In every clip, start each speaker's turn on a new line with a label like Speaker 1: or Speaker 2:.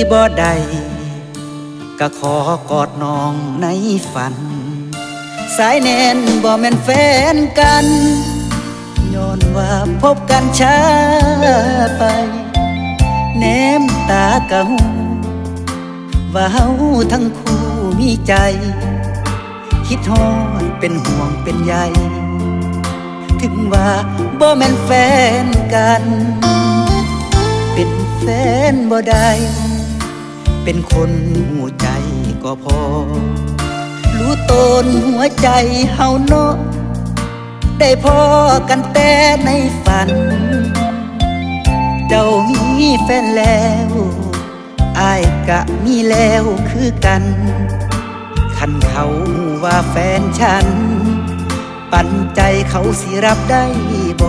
Speaker 1: บ่ได้ก็ขอกอดน้องในฝันสายแน่นบ่แม่นแฟนกันย้อนว่าพบกันช้าไปแนมตากะหูว่าเฮาทั้งคู่มีใจคิดฮอดเป็นห่วงเป็นใยถึงว่าบ่แม่นแฟนกันเป็นแฟนบ่ได้เป็นคนหูใจก็พอรู้ตนหัวใจเฮาเนาะได้พอกันแต่ในฝันเจ้ามีแฟนแล้วอ้ายกะมีแล้วคือกันคันเขาว่าแฟนฉันปันใจเขาสิรับได้บ่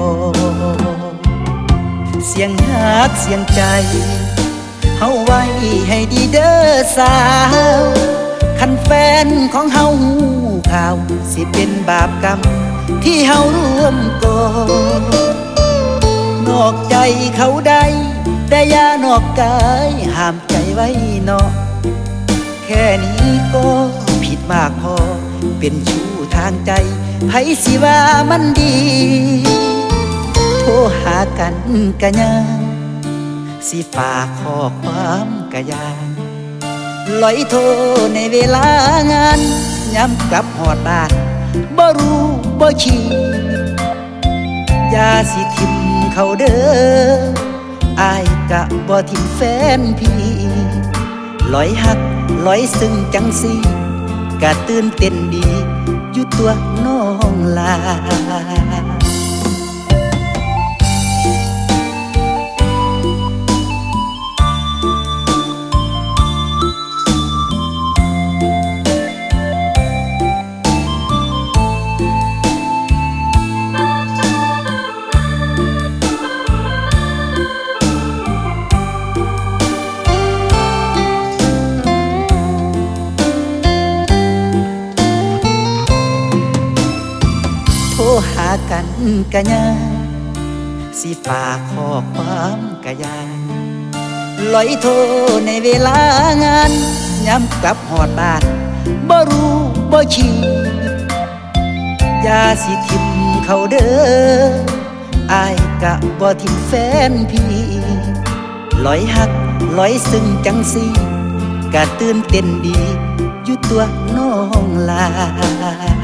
Speaker 1: เสียงฮักเสียงใจเฮาไว้ให้ดีเด้อสาวคันแฟนของเฮาหูข่าวสิเป็นบาปกรรมที่เฮาร่วมก่อนอกใจเขาได้แต่อย่านอกกายห้ามใจไว้เนาะแค่นี้ก็ผิดมากพอเป็นชู้ทางใจไผสิว่ามันดีโทรหากันกะยังสิฝากข้อความกะยังลอยโทรในเวลางานย้ำกลับหอดบ้านบ่รู้บ่ชี้อย่าสิทิมเขาเด้ออ้ายกะบ่ทิมแฟนพี่ลอยหักลอยซึ้งจังสิกะตื่นเต้นดีอยู่ตัวน้องลาโทรหากันกะยังสิฝากข้อความกะยังลอยโทรในเวลางานย้ำกลับหอดบ้านบ่รู้บ่ชี้อย่าสิทิมเขาเด้ออ้ายกะบ่ทิมแฟนพี่ลอยหักลอยซึ้งจังสิกะตื่นเต้นดีอยู่ตัวน้องลา